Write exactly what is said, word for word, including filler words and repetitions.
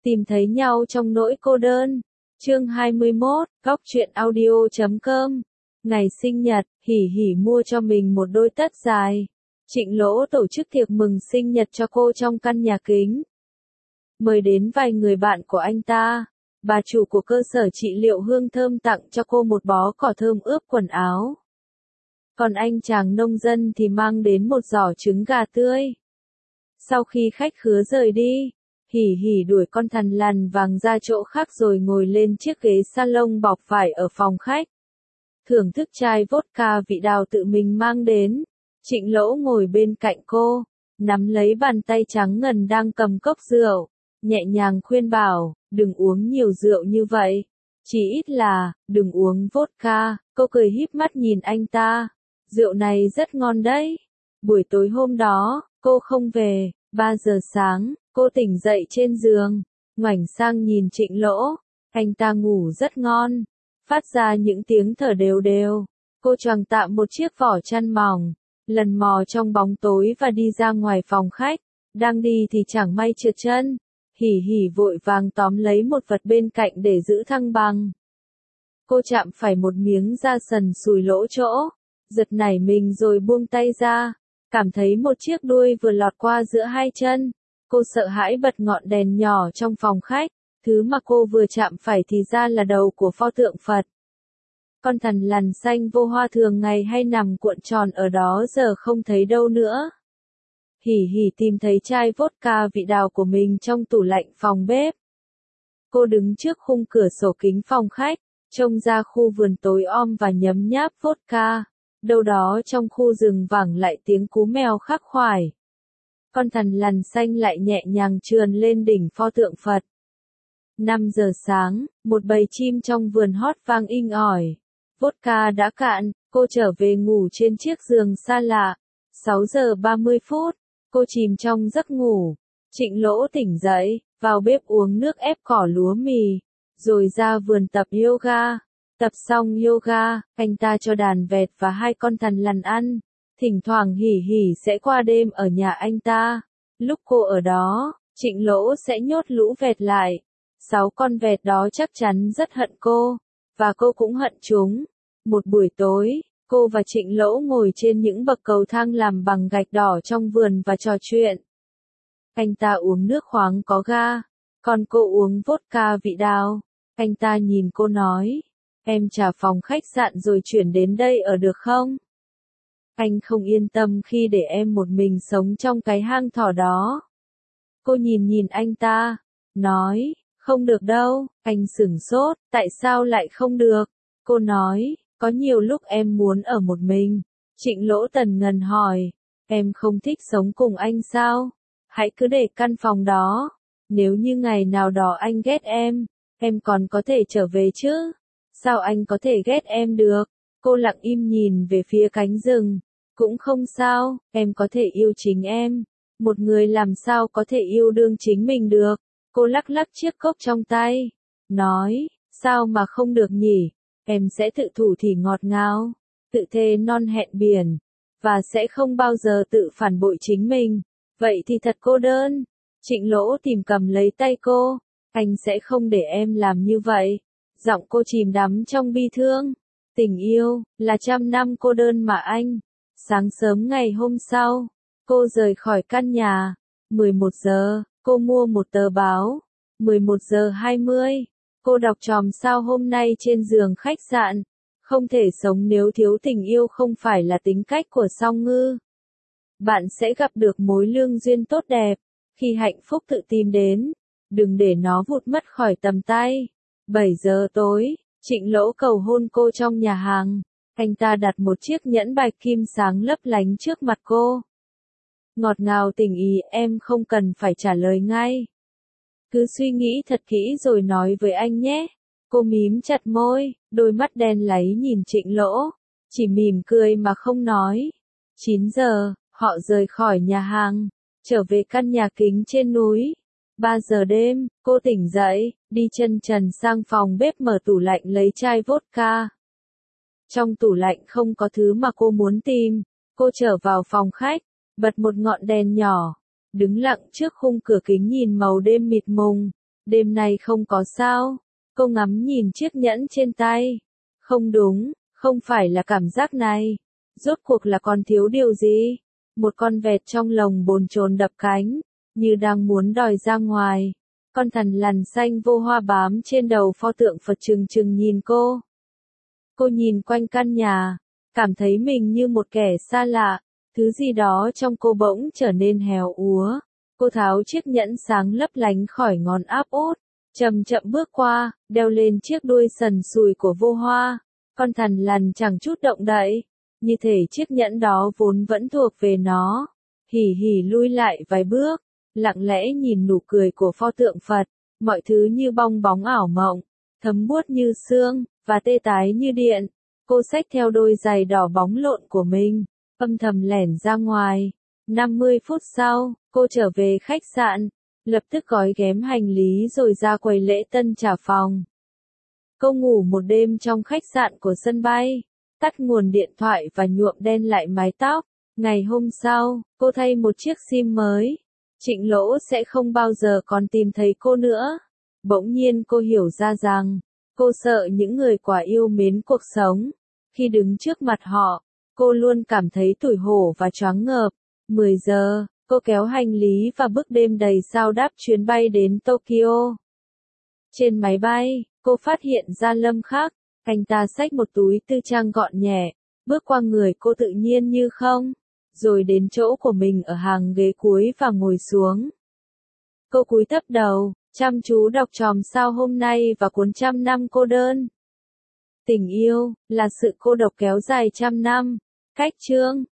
Tìm thấy nhau trong nỗi cô đơn. Chương hai mươi mốt, góc truyện audio chấm com. Ngày sinh nhật, Hỉ Hỉ mua cho mình một đôi tất dài. Trịnh Lỗ tổ chức tiệc mừng sinh nhật cho cô trong căn nhà kính. Mời đến vài người bạn của anh ta. Bà chủ của cơ sở trị liệu hương thơm tặng cho cô một bó cỏ thơm ướp quần áo. Còn anh chàng nông dân thì mang đến một giỏ trứng gà tươi. Sau khi khách khứa rời đi, Hỉ Hỉ đuổi con thằn lằn vàng ra chỗ khác rồi ngồi lên chiếc ghế salon bọc vải ở phòng khách. Thưởng thức chai vodka vị đào tự mình mang đến. Trịnh Lỗ ngồi bên cạnh cô, nắm lấy bàn tay trắng ngần đang cầm cốc rượu, nhẹ nhàng khuyên bảo, đừng uống nhiều rượu như vậy. Chỉ ít là, đừng uống vodka. Cô cười híp mắt nhìn anh ta. Rượu này rất ngon đấy. Buổi tối hôm đó, cô không về. ba giờ sáng, cô tỉnh dậy trên giường, ngoảnh sang nhìn Trịnh Lỗ. Anh ta ngủ rất ngon, phát ra những tiếng thở đều đều. Cô choàng tạm một chiếc vỏ chăn mỏng, lần mò trong bóng tối và đi ra ngoài phòng khách. Đang đi thì chẳng may trượt chân. Hỉ Hỉ vội vàng tóm lấy một vật bên cạnh để giữ thăng bằng. Cô chạm phải một miếng da sần sùi lỗ chỗ, giật nảy mình rồi buông tay ra, cảm thấy một chiếc đuôi vừa lọt qua giữa hai chân. Cô sợ hãi bật ngọn đèn nhỏ trong phòng khách, thứ mà cô vừa chạm phải thì ra là đầu của pho tượng Phật. Con thằn lằn xanh vô hoa thường ngày hay nằm cuộn tròn ở đó giờ không thấy đâu nữa. Hỉ Hỉ tìm thấy chai vodka vị đào của mình trong tủ lạnh phòng bếp. Cô đứng trước khung cửa sổ kính phòng khách, trông ra khu vườn tối om và nhấm nháp vodka. Đâu đó trong khu rừng vẳng lại tiếng cú mèo khắc khoải. Con thằn lằn xanh lại nhẹ nhàng trườn lên đỉnh pho tượng Phật. năm giờ sáng, một bầy chim trong vườn hót vang inh ỏi. Vodka đã cạn, cô trở về ngủ trên chiếc giường xa lạ. sáu giờ ba mươi phút, cô chìm trong giấc ngủ. Trịnh Lỗ tỉnh dậy, vào bếp uống nước ép cỏ lúa mì, rồi ra vườn tập yoga. Tập xong yoga, anh ta cho đàn vẹt và hai con thằn lằn ăn. Thỉnh thoảng Hỉ Hỉ sẽ qua đêm ở nhà anh ta. Lúc cô ở đó, Trịnh Lỗ sẽ nhốt lũ vẹt lại. Sáu con vẹt đó chắc chắn rất hận cô, và cô cũng hận chúng. Một buổi tối, cô và Trịnh Lỗ ngồi trên những bậc cầu thang làm bằng gạch đỏ trong vườn và trò chuyện. Anh ta uống nước khoáng có ga, còn cô uống vodka vị đào. Anh ta nhìn cô nói, em trả phòng khách sạn rồi chuyển đến đây ở được không? Anh không yên tâm khi để em một mình sống trong cái hang thỏ đó. Cô nhìn nhìn anh ta, nói, không được đâu. Anh sửng sốt, tại sao lại không được? Cô nói, có nhiều lúc em muốn ở một mình. Trịnh Lỗ tần ngần hỏi, em không thích sống cùng anh sao? Hãy cứ để căn phòng đó. Nếu như ngày nào đó anh ghét em, em còn có thể trở về chứ? Sao anh có thể ghét em được? Cô lặng im nhìn về phía cánh rừng. Cũng không sao, em có thể yêu chính em. Một người làm sao có thể yêu đương chính mình được? Cô lắc lắc chiếc cốc trong tay, nói, sao mà không được nhỉ? Em sẽ tự thủ thỉ ngọt ngào, tự thề non hẹn biển, và sẽ không bao giờ tự phản bội chính mình. Vậy thì thật cô đơn. Trịnh Lỗ tìm cầm lấy tay cô, anh sẽ không để em làm như vậy. Giọng cô chìm đắm trong bi thương. Tình yêu, là trăm năm cô đơn mà anh. Sáng sớm ngày hôm sau, cô rời khỏi căn nhà. mười một giờ, cô mua một tờ báo. mười một giờ hai mươi, cô đọc chòm sao hôm nay trên giường khách sạn. Không thể sống nếu thiếu tình yêu không phải là tính cách của Song Ngư. Bạn sẽ gặp được mối lương duyên tốt đẹp. Khi hạnh phúc tự tìm đến, đừng để nó vụt mất khỏi tầm tay. bảy giờ tối, Trịnh Lỗ cầu hôn cô trong nhà hàng. Anh ta đặt một chiếc nhẫn bạch kim sáng lấp lánh trước mặt cô. Ngọt ngào tình ý, em không cần phải trả lời ngay. Cứ suy nghĩ thật kỹ rồi nói với anh nhé. Cô mím chặt môi, đôi mắt đen láy nhìn Trịnh Lỗ. Chỉ mỉm cười mà không nói. chín giờ, họ rời khỏi nhà hàng, trở về căn nhà kính trên núi. ba giờ đêm, cô tỉnh dậy, đi chân trần sang phòng bếp mở tủ lạnh lấy chai vodka. Trong tủ lạnh không có thứ mà cô muốn tìm. Cô trở vào phòng khách, bật một ngọn đèn nhỏ, đứng lặng trước khung cửa kính nhìn màu đêm mịt mùng. Đêm nay không có sao. Cô ngắm nhìn chiếc nhẫn trên tay. Không đúng, không phải là cảm giác này. Rốt cuộc là còn thiếu điều gì? Một con vẹt trong lồng bồn chồn đập cánh, như đang muốn đòi ra ngoài. Con thằn lằn xanh vô hoa bám trên đầu pho tượng Phật trừng trừng nhìn cô. Cô nhìn quanh căn nhà, cảm thấy mình như một kẻ xa lạ, thứ gì đó trong cô bỗng trở nên héo úa. Cô tháo chiếc nhẫn sáng lấp lánh khỏi ngón áp út, chậm chậm bước qua, đeo lên chiếc đuôi sần sùi của vô hoa. Con thằn lằn chẳng chút động đậy, như thể chiếc nhẫn đó vốn vẫn thuộc về nó. Hỉ hỉ lui lại vài bước, lặng lẽ nhìn nụ cười của pho tượng Phật, mọi thứ như bong bóng ảo mộng, thấm buốt như sương, và tê tái như điện. Cô xách theo đôi giày đỏ bóng lộn của mình, âm thầm lẻn ra ngoài. năm mươi phút sau, cô trở về khách sạn, lập tức gói ghém hành lý rồi ra quầy lễ tân trả phòng. Cô ngủ một đêm trong khách sạn của sân bay, tắt nguồn điện thoại và nhuộm đen lại mái tóc. Ngày hôm sau, cô thay một chiếc sim mới. Trịnh Lỗ sẽ không bao giờ còn tìm thấy cô nữa. Bỗng nhiên cô hiểu ra rằng, cô sợ những người quá yêu mến cuộc sống. Khi đứng trước mặt họ, cô luôn cảm thấy tủi hổ và choáng ngợp. mười giờ, cô kéo hành lý và bước đêm đầy sao đáp chuyến bay đến Tokyo. Trên máy bay, cô phát hiện ra Lâm Khắc, anh ta xách một túi tư trang gọn nhẹ, bước qua người cô tự nhiên như không, rồi đến chỗ của mình ở hàng ghế cuối và ngồi xuống. Cô cúi thấp đầu, chăm chú đọc chòm sao hôm nay và cuốn Trăm năm cô đơn. Tình yêu là sự cô độc kéo dài trăm năm. Cách chương